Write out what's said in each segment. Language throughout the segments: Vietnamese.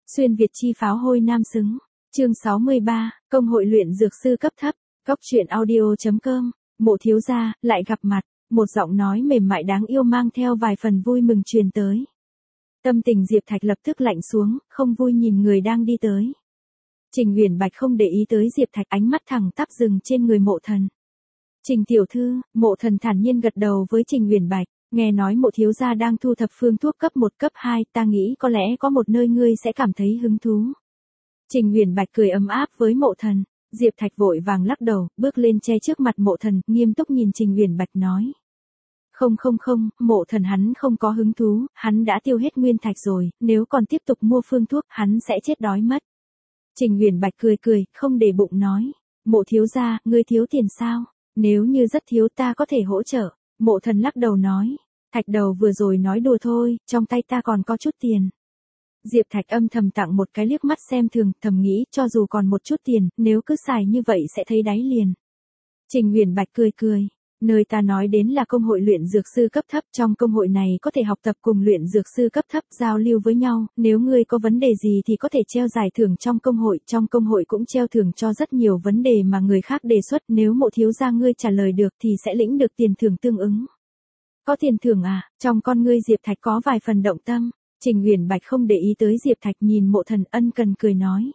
Xuyên Việt chi pháo hôi nam xứng. Chương 63, Công hội luyện dược sư cấp thấp. Cóc truyện audio.com. Mộ thiếu gia, lại gặp mặt. Một giọng nói mềm mại đáng yêu mang theo vài phần vui mừng truyền tới. Tâm tình Diệp Thạch lập tức lạnh xuống, không vui nhìn người đang đi tới. Trình Uyển Bạch không để ý tới Diệp Thạch, ánh mắt thẳng tắp dừng trên người Mộ Thần. Trình tiểu thư, Mộ Thần thản nhiên gật đầu với Trình Uyển Bạch. Nghe nói Mộ thiếu gia đang thu thập phương thuốc cấp 1 cấp 2, ta nghĩ có lẽ có một nơi ngươi sẽ cảm thấy hứng thú. Trình Uyển Bạch cười ấm áp với Mộ Thần. Diệp Thạch vội vàng lắc đầu, bước lên che trước mặt Mộ Thần, nghiêm túc nhìn Trình Uyển Bạch nói. Không, Mộ Thần hắn không có hứng thú, hắn đã tiêu hết nguyên thạch rồi, nếu còn tiếp tục mua phương thuốc, hắn sẽ chết đói mất. Trình Uyển Bạch cười, không để bụng nói. Mộ thiếu gia, ngươi thiếu tiền sao? Nếu như rất thiếu ta có thể hỗ trợ. Mộ Thần lắc đầu nói. Thạch đầu vừa rồi nói đùa thôi, trong tay ta còn có chút tiền. Diệp Thạch âm thầm tặng một cái liếc mắt xem thường, thầm nghĩ cho dù còn một chút tiền, nếu cứ xài như vậy sẽ thấy đáy liền. Trình Uyển Bạch cười. Nơi ta nói đến là công hội luyện dược sư cấp thấp, trong công hội này có thể học tập cùng luyện dược sư cấp thấp giao lưu với nhau, nếu ngươi có vấn đề gì thì có thể treo giải thưởng trong công hội cũng treo thưởng cho rất nhiều vấn đề mà người khác đề xuất, nếu Mộ thiếu gia ngươi trả lời được thì sẽ lĩnh được tiền thưởng tương ứng. Có tiền thưởng à? Trong con ngươi Diệp Thạch có vài phần động tâm. Trình Uyển Bạch không để ý tới Diệp Thạch, nhìn Mộ Thần ân cần cười nói.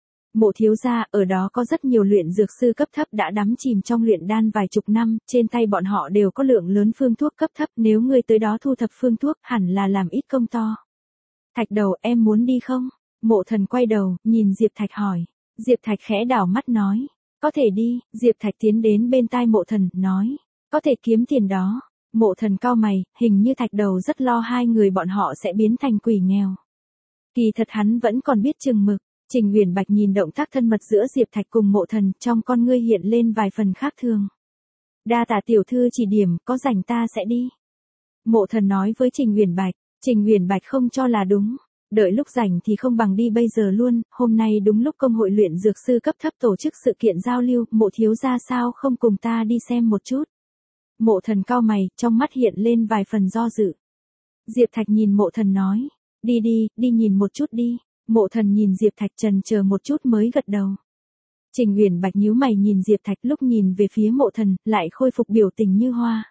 Mộ thiếu gia, ở đó có rất nhiều luyện dược sư cấp thấp đã đắm chìm trong luyện đan vài chục năm, trên tay bọn họ đều có lượng lớn phương thuốc cấp thấp, nếu ngươi tới đó thu thập phương thuốc, hẳn là làm ít công to. Thạch đầu, em muốn đi không? Mộ Thần quay đầu, nhìn Diệp Thạch hỏi. Diệp Thạch khẽ đảo mắt nói. Có thể đi. Diệp Thạch tiến đến bên tai Mộ Thần, nói. Có thể kiếm tiền đó. Mộ Thần cau mày, hình như Thạch đầu rất lo hai người bọn họ sẽ biến thành quỷ nghèo. Kỳ thật hắn vẫn còn biết chừng mực. Trình Uyển Bạch nhìn động tác thân mật giữa Diệp Thạch cùng Mộ Thần, trong con ngươi hiện lên vài phần khác thường. Đa tạ tiểu thư chỉ điểm, có rảnh ta sẽ đi. Mộ Thần nói với Trình Uyển Bạch. Trình Uyển Bạch không cho là đúng. Đợi lúc rảnh thì không bằng đi bây giờ luôn, hôm nay đúng lúc công hội luyện dược sư cấp thấp tổ chức sự kiện giao lưu, Mộ thiếu gia sao không cùng ta đi xem một chút. Mộ Thần cau mày, trong mắt hiện lên vài phần do dự. Diệp Thạch nhìn Mộ Thần nói. Đi nhìn một chút đi. Mộ Thần nhìn Diệp Thạch chần chờ một chút mới gật đầu. Trình Uyển Bạch nhíu mày nhìn Diệp Thạch, lúc nhìn về phía Mộ Thần, lại khôi phục biểu tình như hoa.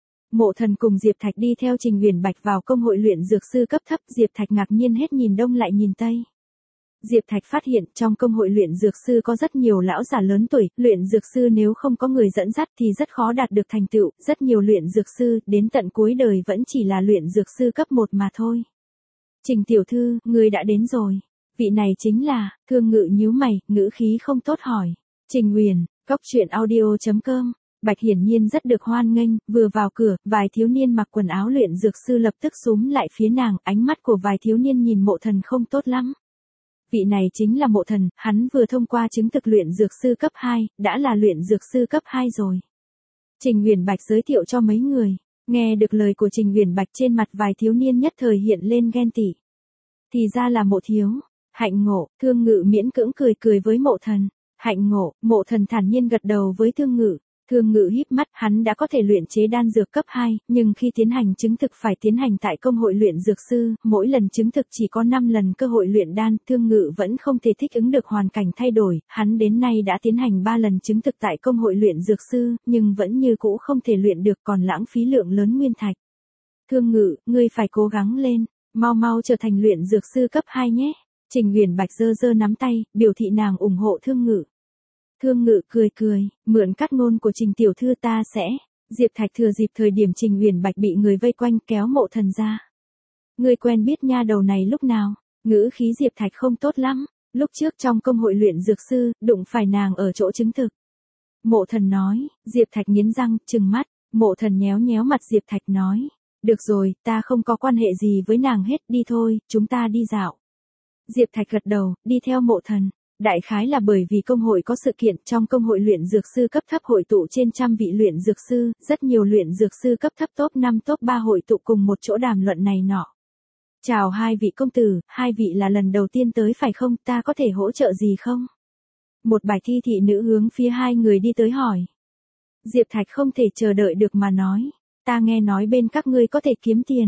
Mộ Thần cùng Diệp Thạch đi theo Trình Uyển Bạch vào công hội luyện dược sư cấp thấp, Diệp Thạch ngạc nhiên hết nhìn đông lại nhìn tây. Diệp Thạch phát hiện trong công hội luyện dược sư có rất nhiều lão già lớn tuổi, luyện dược sư nếu không có người dẫn dắt thì rất khó đạt được thành tựu, rất nhiều luyện dược sư đến tận cuối đời vẫn chỉ là luyện dược sư cấp 1 mà thôi. Trình tiểu thư, ngươi đã đến rồi. Vị này chính là, Thương Ngự nhíu mày, ngữ khí không tốt hỏi. Trình Uyển, Cóc truyện audio.com. Bạch hiển nhiên rất được hoan nghênh, vừa vào cửa, vài thiếu niên mặc quần áo luyện dược sư lập tức xúm lại phía nàng, ánh mắt của vài thiếu niên nhìn Mộ Thần không tốt lắm. Vị này chính là Mộ Thần, hắn vừa thông qua chứng thực luyện dược sư cấp 2, đã là luyện dược sư cấp 2 rồi. Trình Uyển Bạch giới thiệu cho mấy người. Nghe được lời của Trình Uyển Bạch, trên mặt vài thiếu niên nhất thời hiện lên ghen tị. Thì ra là Mộ thiếu. Hạnh ngộ. Thương Ngự miễn cưỡng cười với Mộ Thần. Hạnh ngộ. Mộ Thần thản nhiên gật đầu với Thương Ngự. Thương Ngự híp mắt, hắn đã có thể luyện chế đan dược cấp 2, nhưng khi tiến hành chứng thực phải tiến hành tại công hội luyện dược sư, mỗi lần chứng thực chỉ có 5 lần cơ hội luyện đan, Thương Ngự vẫn không thể thích ứng được hoàn cảnh thay đổi, hắn đến nay đã tiến hành 3 lần chứng thực tại công hội luyện dược sư, nhưng vẫn như cũ không thể luyện được, còn lãng phí lượng lớn nguyên thạch. Thương Ngự, ngươi phải cố gắng lên, mau trở thành luyện dược sư cấp 2 nhé. Trình Uyển Bạch giơ nắm tay, biểu thị nàng ủng hộ Thương Ngự. Thương Ngự cười, mượn cắt ngôn của Trình tiểu thư ta sẽ. Diệp Thạch thừa dịp thời điểm Trình Uyển Bạch bị người vây quanh kéo Mộ Thần ra. Ngươi quen biết nha đầu này lúc nào? Ngữ khí Diệp Thạch không tốt lắm, lúc trước trong công hội luyện dược sư, đụng phải nàng ở chỗ chứng thực. Mộ Thần nói. Diệp Thạch nghiến răng, trừng mắt. Mộ Thần nhéo mặt Diệp Thạch nói. Được rồi, ta không có quan hệ gì với nàng hết, đi thôi, chúng ta đi dạo. Diệp Thạch gật đầu, đi theo Mộ Thần. Đại khái là bởi vì công hội có sự kiện, trong công hội luyện dược sư cấp thấp hội tụ trên 100 vị luyện dược sư, rất nhiều luyện dược sư cấp thấp top 5 top 3 hội tụ cùng một chỗ đàm luận này nọ. Chào hai vị công tử, hai vị là lần đầu tiên tới phải không, ta có thể hỗ trợ gì không? Một bài thi thị nữ hướng phía hai người đi tới hỏi. Diệp Thạch không thể chờ đợi được mà nói. Ta nghe nói bên các ngươi có thể kiếm tiền.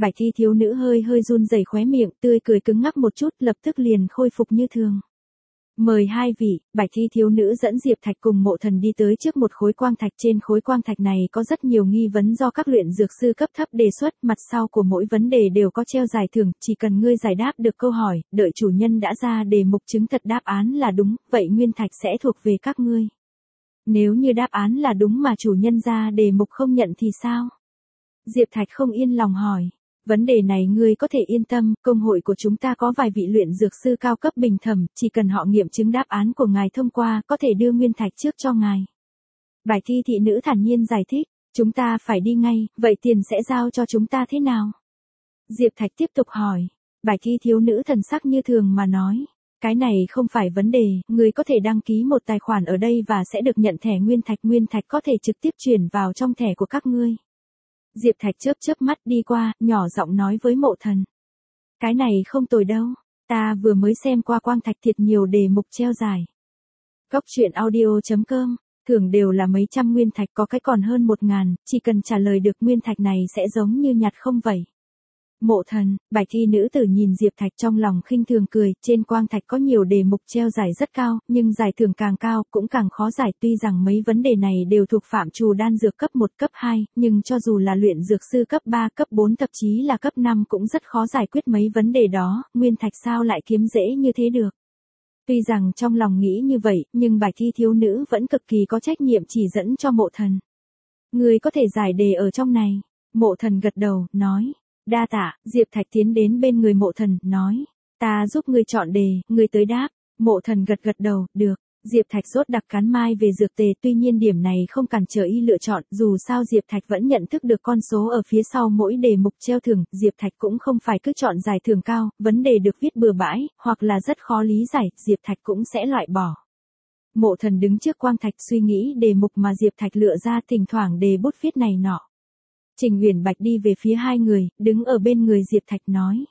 Bạch y thiếu nữ hơi hơi run rẩy khóe miệng, tươi cười cứng ngắc một chút, lập tức liền khôi phục như thường. Mời hai vị. Bạch y thiếu nữ dẫn Diệp Thạch cùng Mộ Thần đi tới trước một khối quang thạch, trên khối quang thạch này có rất nhiều nghi vấn do các luyện dược sư cấp thấp đề xuất, mặt sau của mỗi vấn đề đều có treo giải thưởng, chỉ cần ngươi giải đáp được câu hỏi, đợi chủ nhân đã ra đề mục chứng thật đáp án là đúng, vậy nguyên thạch sẽ thuộc về các ngươi. Nếu như đáp án là đúng mà chủ nhân ra đề mục không nhận thì sao? Diệp Thạch không yên lòng hỏi. Vấn đề này ngươi có thể yên tâm, công hội của chúng ta có vài vị luyện dược sư cao cấp bình thẩm, chỉ cần họ nghiệm chứng đáp án của ngài thông qua, có thể đưa nguyên thạch trước cho ngài. Bạch y thị nữ thản nhiên giải thích, chúng ta phải đi ngay, vậy tiền sẽ giao cho chúng ta thế nào? Diệp Thạch tiếp tục hỏi. Bạch y thiếu nữ thần sắc như thường mà nói. Cái này không phải vấn đề, người có thể đăng ký một tài khoản ở đây và sẽ được nhận thẻ nguyên thạch có thể trực tiếp chuyển vào trong thẻ của các ngươi. Diệp Thạch chớp mắt đi qua, nhỏ giọng nói với Mộ Thần. Cái này không tồi đâu, ta vừa mới xem qua quang thạch thiệt nhiều đề mục treo giải. Cốc truyện audio.com, thường đều là mấy trăm nguyên thạch, có cái còn hơn 1000, chỉ cần trả lời được nguyên thạch này sẽ giống như nhặt không vậy. Mộ Thần, bạch y nữ tử nhìn Diệp Thạch trong lòng khinh thường cười, trên quang thạch có nhiều đề mục treo giải rất cao, nhưng giải thưởng càng cao cũng càng khó giải, tuy rằng mấy vấn đề này đều thuộc phạm trù đan dược cấp 1 cấp 2, nhưng cho dù là luyện dược sư cấp 3 cấp 4 thậm chí là cấp 5 cũng rất khó giải quyết mấy vấn đề đó, nguyên thạch sao lại kiếm dễ như thế được. Tuy rằng trong lòng nghĩ như vậy, nhưng bạch y thiếu nữ vẫn cực kỳ có trách nhiệm chỉ dẫn cho Mộ Thần. Người có thể giải đề ở trong này. Mộ Thần gật đầu, nói. Đa tạ. Diệp Thạch tiến đến bên người Mộ Thần, nói. Ta giúp ngươi chọn đề, ngươi tới đáp. Mộ Thần gật đầu, được. Diệp Thạch rốt đặc cán mai về dược tề, tuy nhiên điểm này không cản trở y lựa chọn, dù sao Diệp Thạch vẫn nhận thức được con số ở phía sau mỗi đề mục treo thưởng, Diệp Thạch cũng không phải cứ chọn giải thưởng cao, vấn đề được viết bừa bãi, hoặc là rất khó lý giải, Diệp Thạch cũng sẽ loại bỏ. Mộ Thần đứng trước quang thạch suy nghĩ đề mục mà Diệp Thạch lựa ra, thỉnh thoảng đề bút viết này nọ. Trình Uyển Bạch đi về phía hai người, đứng ở bên người Diệp Thạch nói.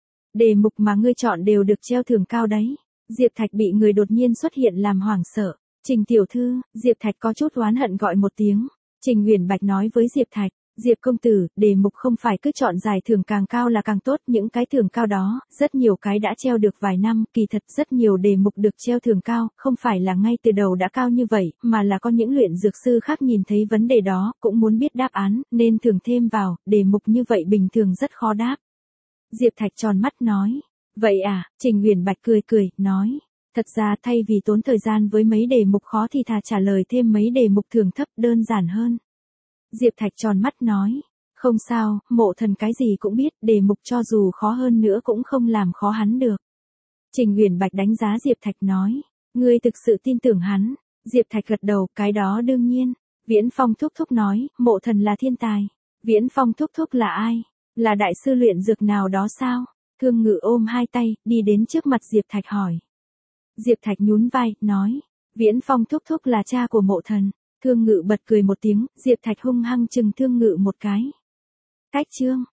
Đề mục mà ngươi chọn đều được treo thưởng cao đấy. Diệp Thạch bị người đột nhiên xuất hiện làm hoảng sợ. Trình tiểu thư, Diệp Thạch có chút oán hận gọi một tiếng. Trình Uyển Bạch nói với Diệp Thạch, Diệp công tử, đề mục không phải cứ chọn giải thưởng càng cao là càng tốt, những cái thưởng cao đó, rất nhiều cái đã treo được vài năm, kỳ thật rất nhiều đề mục được treo thưởng cao, không phải là ngay từ đầu đã cao như vậy, mà là có những luyện dược sư khác nhìn thấy vấn đề đó, cũng muốn biết đáp án, nên thưởng thêm vào, đề mục như vậy bình thường rất khó đáp. Diệp Thạch tròn mắt nói. Vậy à, Trình Uyển Bạch cười, nói. Thật ra thay vì tốn thời gian với mấy đề mục khó thì thà trả lời thêm mấy đề mục thưởng thấp đơn giản hơn. Diệp Thạch tròn mắt nói. Không sao, Mộ Thần cái gì cũng biết, đề mục cho dù khó hơn nữa cũng không làm khó hắn được. Trình Uyển Bạch đánh giá Diệp Thạch nói. Ngươi thực sự tin tưởng hắn. Diệp Thạch gật đầu, cái đó đương nhiên. Viễn Phong thúc thúc nói, Mộ Thần là thiên tài. Viễn Phong thúc thúc là ai? Là đại sư luyện dược nào đó sao? Thương Ngự ôm hai tay, đi đến trước mặt Diệp Thạch hỏi. Diệp Thạch nhún vai, nói. Viễn Phong thúc thúc là cha của Mộ Thần. Thương Ngự bật cười một tiếng, Diệp Thạch hung hăng chừng Thương Ngự một cái. Cách chương.